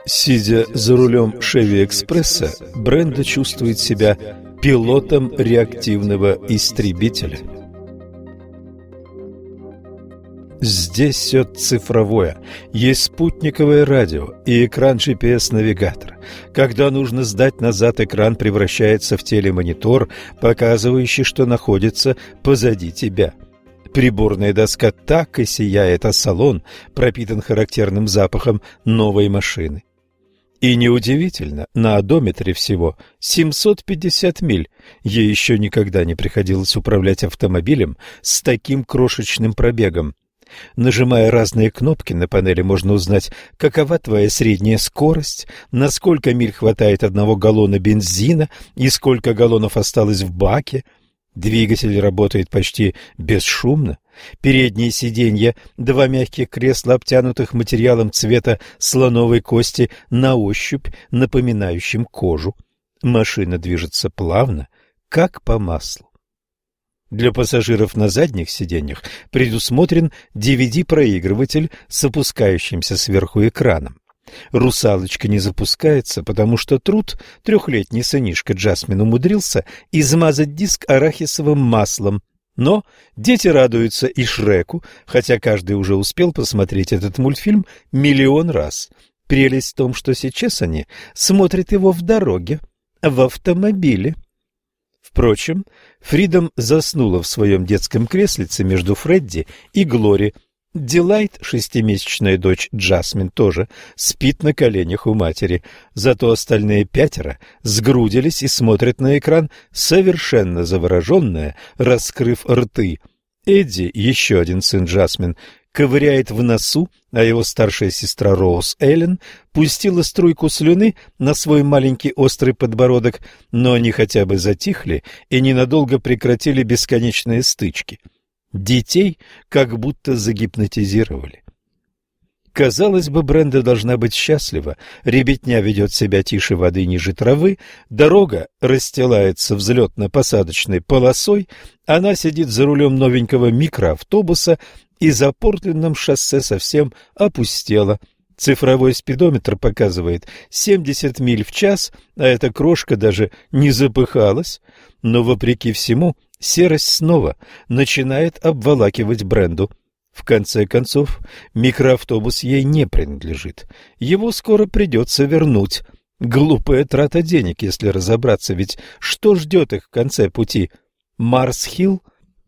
Сидя за рулем Chevy Экспресса, Бренда чувствует себя пилотом реактивного истребителя. Здесь все цифровое. Есть спутниковое радио и экран GPS-навигатора. Когда нужно сдать назад, экран превращается в телемонитор, показывающий, что находится позади тебя. Приборная доска так и сияет, а салон пропитан характерным запахом новой машины. И неудивительно, на одометре всего 750 миль. Ей еще никогда не приходилось управлять автомобилем с таким крошечным пробегом. Нажимая разные кнопки на панели, можно узнать, какова твоя средняя скорость, на сколько миль хватает 1 галлона бензина и сколько галлонов осталось в баке. Двигатель работает почти бесшумно. Передние сиденья, 2 мягких кресла, обтянутых материалом цвета слоновой кости, на ощупь напоминающим кожу. Машина движется плавно, как по маслу. Для пассажиров на задних сиденьях предусмотрен DVD-проигрыватель с опускающимся сверху экраном. «Русалочка» не запускается, потому что Трут, 3-летний сынишка Джасмин, умудрился измазать диск арахисовым маслом. Но дети радуются и Шреку, хотя каждый уже успел посмотреть этот мультфильм миллион раз. Прелесть в том, что сейчас они смотрят его в дороге, в автомобиле. Впрочем, Фридом заснула в своем детском креслице между Фредди и Глори. Дилайт, 6-месячная дочь Джасмин, тоже спит на коленях у матери. Зато остальные 5 сгрудились и смотрят на экран, совершенно завороженные, раскрыв рты. Эдди, еще один сын Джасмин, ковыряет в носу, а его старшая сестра Роуз Эллен пустила струйку слюны на свой маленький острый подбородок, но они хотя бы затихли и ненадолго прекратили бесконечные стычки. Детей как будто загипнотизировали. Казалось бы, Бренда должна быть счастлива. Ребятня ведет себя тише воды ниже травы, дорога расстилается взлетно-посадочной полосой, она сидит за рулем новенького микроавтобуса, и за Портлендом шоссе совсем опустело. Цифровой спидометр показывает 70 миль в час, а эта крошка даже не запыхалась. Но, вопреки всему, серость снова начинает обволакивать Бренду. В конце концов, микроавтобус ей не принадлежит. Его скоро придется вернуть. Глупая трата денег, если разобраться, ведь что ждет их в конце пути? Марс-Хилл?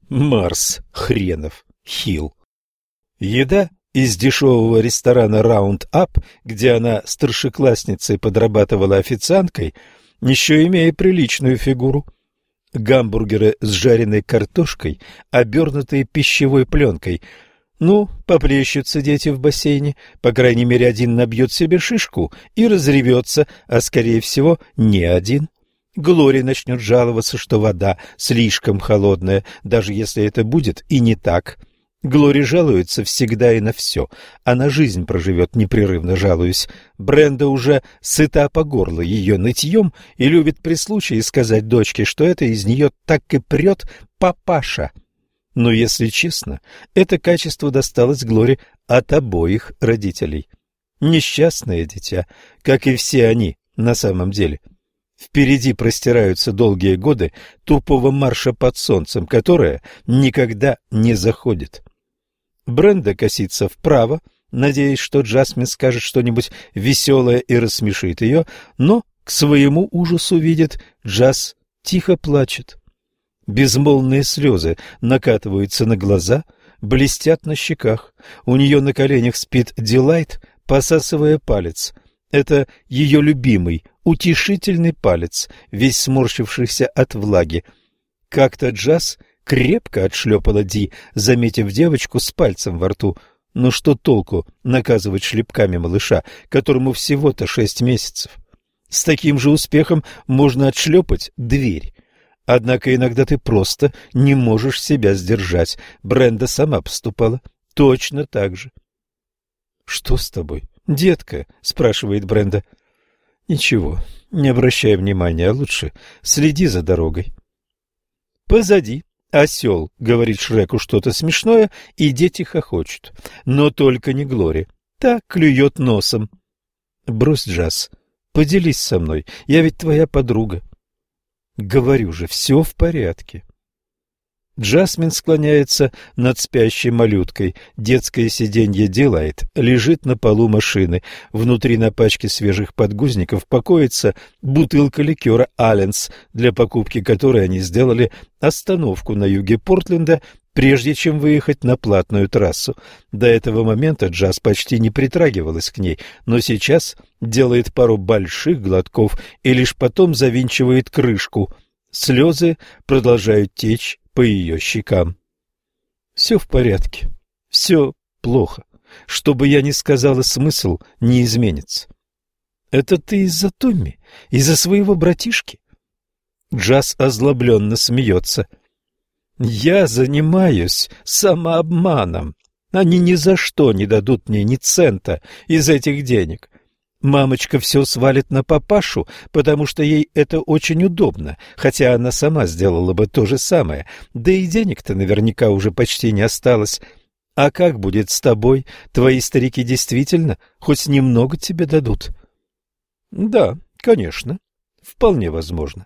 Марс хренов Хилл. Еда из дешевого ресторана «Раунд-Ап», где она старшеклассницей подрабатывала официанткой, еще имея приличную фигуру. Гамбургеры с жареной картошкой, обернутые пищевой пленкой. Ну, поплещутся дети в бассейне, по крайней мере, один набьет себе шишку и разревется, а, скорее всего, не один. Глори начнет жаловаться, что вода слишком холодная, даже если это будет и не так. Глори жалуется всегда и на все, а на жизнь проживет непрерывно жалуясь. Бренда уже сыта по горло ее нытьем и любит при случае сказать дочке, что это из нее так и прет папаша. Но, если честно, это качество досталось Глори от обоих родителей. Несчастное дитя, как и все они на самом деле. Впереди простираются долгие годы тупого марша под солнцем, которое никогда не заходит. Бренда косится вправо, надеясь, что Джасмин скажет что-нибудь веселое и рассмешит ее, но к своему ужасу видит, Джаз тихо плачет. Безмолвные слезы накатываются на глаза, блестят на щеках. У нее на коленях спит Дилайт, посасывая палец. Это ее любимый, утешительный палец, весь сморщившийся от влаги. Как-то Джаз крепко отшлепала Ди, заметив девочку с пальцем во рту. Но что толку наказывать шлепками малыша, которому всего-то 6 месяцев? С таким же успехом можно отшлепать дверь. Однако иногда ты просто не можешь себя сдержать. Бренда сама поступала точно так же. — Что с тобой, детка? — спрашивает Бренда. — Ничего, не обращай внимания, а лучше следи за дорогой. Позади осел говорит Шреку что-то смешное, и дети хохочут. Но только не Глори. Та клюет носом. Брось, Джаз, поделись со мной, я ведь твоя подруга. Говорю же, все в порядке. Джасмин склоняется над спящей малюткой. Детское сиденье Дилайт лежит на полу машины. Внутри на пачке свежих подгузников покоится бутылка ликера «Алленс», для покупки которой они сделали остановку на юге Портленда, прежде чем выехать на платную трассу. До этого момента Джаз почти не притрагивалась к ней, но сейчас делает пару больших глотков и лишь потом завинчивает крышку. Слезы продолжают течь по ее щекам. Все в порядке, все плохо. Что бы я ни сказала, смысл не изменится. Это ты из-за Томми? Из-за своего братишки? Джаз озлобленно смеется. Я занимаюсь самообманом. Они ни за что не дадут мне ни цента из этих денег. Мамочка все свалит на папашу, потому что ей это очень удобно, хотя она сама сделала бы то же самое. Да и денег-то наверняка уже почти не осталось. А как будет с тобой? Твои старики действительно хоть немного тебе дадут? Да, конечно. Вполне возможно.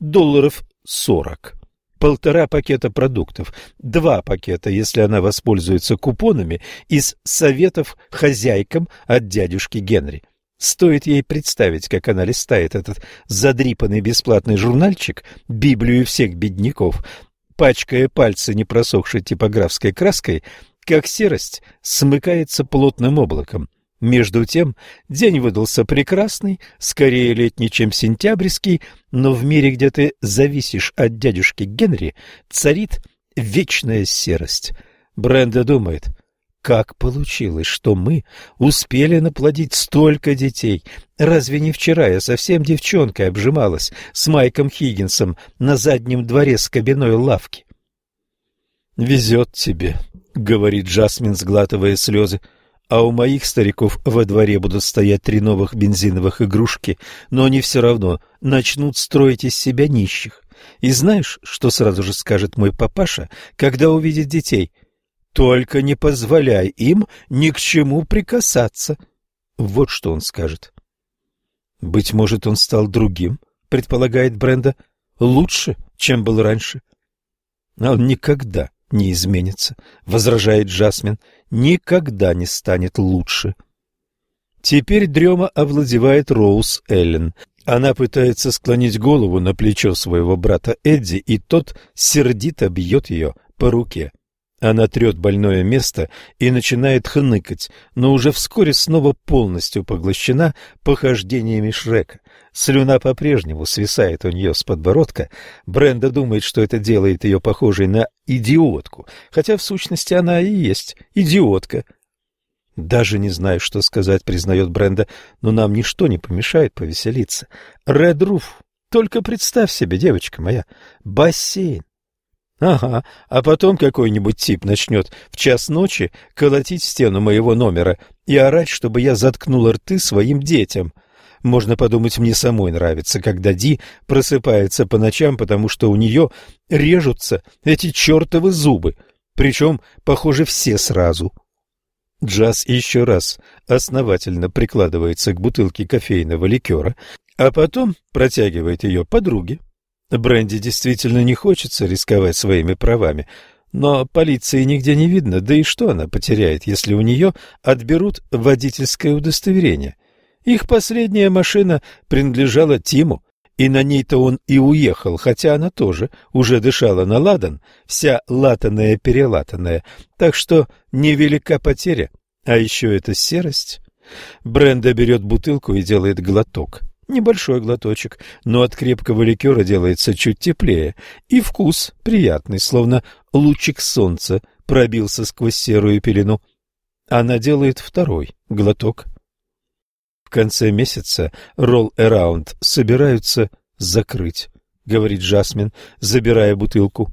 $40. 1,5 пакета продуктов, 2 пакета, если она воспользуется купонами из советов хозяйкам от дядюшки Генри. Стоит ей представить, как она листает этот задрипанный бесплатный журнальчик «Библию всех бедняков», пачкая пальцы непросохшей типографской краской, как серость смыкается плотным облаком. Между тем день выдался прекрасный, скорее летний, чем сентябрьский, но в мире, где ты зависишь от дядюшки Генри, царит вечная серость. Бренда думает: как получилось, что мы успели наплодить столько детей? Разве не вчера я совсем девчонкой обжималась с Майком Хиггинсом на заднем дворе скобяной лавки? «Везет тебе», — говорит Джасмин, сглатывая слезы. «А у моих стариков во дворе будут стоять 3 новых бензиновых игрушки, но они все равно начнут строить из себя нищих. И знаешь, что сразу же скажет мой папаша, когда увидит детей? Только не позволяй им ни к чему прикасаться». Вот что он скажет. «Быть может, он стал другим», — предполагает Бренда, — «лучше, чем был раньше». «А он никогда не изменится», — возражает Джасмин, — «никогда не станет лучше». Теперь дрема овладевает Роуз Эллен. Она пытается склонить голову на плечо своего брата Эдди, и тот сердито бьет ее по руке. Она трет больное место и начинает хныкать, но уже вскоре снова полностью поглощена похождениями Шрека. Слюна по-прежнему свисает у нее с подбородка. Бренда думает, что это делает ее похожей на идиотку, хотя в сущности она и есть идиотка. «Даже не знаю, что сказать», — признает Бренда, — «но нам ничто не помешает повеселиться. Ред Руф, только представь себе, девочка моя, бассейн. Ага, а потом какой-нибудь тип начнет в 1:00 ночи колотить в стену моего номера и орать, чтобы я заткнула рты своим детям. Можно подумать, мне самой нравится, когда Ди просыпается по ночам, потому что у нее режутся эти чертовы зубы, причем, похоже, все сразу». Джаз еще раз основательно прикладывается к бутылке кофейного ликера, а потом протягивает ее подруге. Бренди действительно не хочется рисковать своими правами, но полиции нигде не видно, да и что она потеряет, если у нее отберут водительское удостоверение? Их последняя машина принадлежала Тиму, и на ней-то он и уехал, хотя она тоже уже дышала на ладан, вся латаная-перелатанная, так что невелика потеря, а еще эта серость. Бренда берет бутылку и делает глоток. Небольшой глоточек, но от крепкого ликера делается чуть теплее, и вкус приятный, словно лучик солнца пробился сквозь серую пелену. Она делает второй глоток. В конце месяца Roll Around собираются закрыть, говорит Джасмин, забирая бутылку.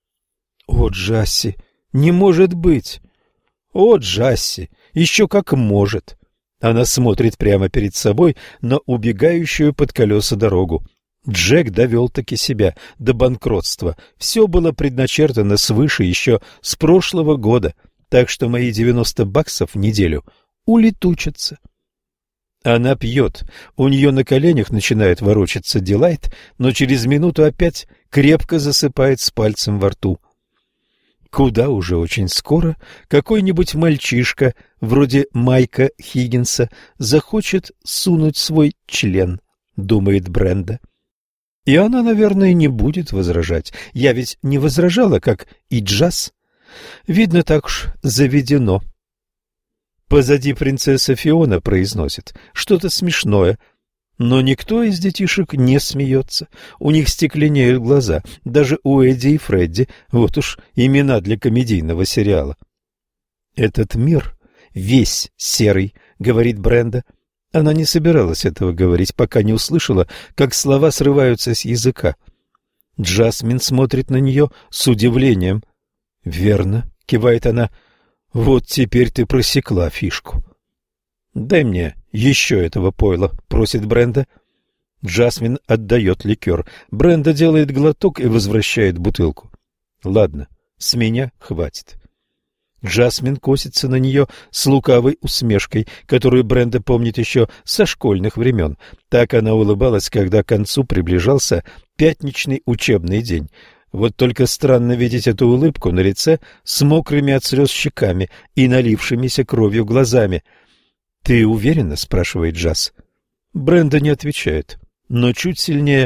О, Джасси, не может быть! О, Джасси, еще как может! Она смотрит прямо перед собой на убегающую под колеса дорогу. Джек довел-таки себя до банкротства. Все было предначертано свыше еще с прошлого года, так что мои $90 в неделю улетучатся. Она пьет. У нее на коленях начинает ворочаться Дилайт, но через минуту опять крепко засыпает с пальцем во рту. Куда уже очень скоро какой-нибудь мальчишка, вроде Майка Хиггинса, захочет сунуть свой член, думает Бренда. И она, наверное, не будет возражать. Я ведь не возражала, как и Джаз. Видно, так уж заведено. Позади принцесса Фиона произносит что-то смешное, но никто из детишек не смеется. У них стекленеют глаза, даже у Эдди и Фредди. Вот уж имена для комедийного сериала. «Этот мир весь серый», — говорит Бренда. Она не собиралась этого говорить, пока не услышала, как слова срываются с языка. Джасмин смотрит на нее с удивлением. «Верно», — кивает она. «Вот теперь ты просекла фишку». «Дай мне еще этого пойла», — просит Бренда. Джасмин отдает ликер. Бренда делает глоток и возвращает бутылку. «Ладно, с меня хватит». Джасмин косится на нее с лукавой усмешкой, которую Бренда помнит еще со школьных времен. Так она улыбалась, когда к концу приближался пятничный учебный день. Вот только странно видеть эту улыбку на лице с мокрыми от слез щеками и налившимися кровью глазами. «Ты уверена?» — спрашивает Джаз. Бренда не отвечает, но чуть сильнее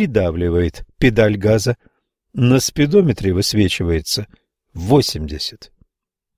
придавливает педаль газа. На спидометре высвечивается 80.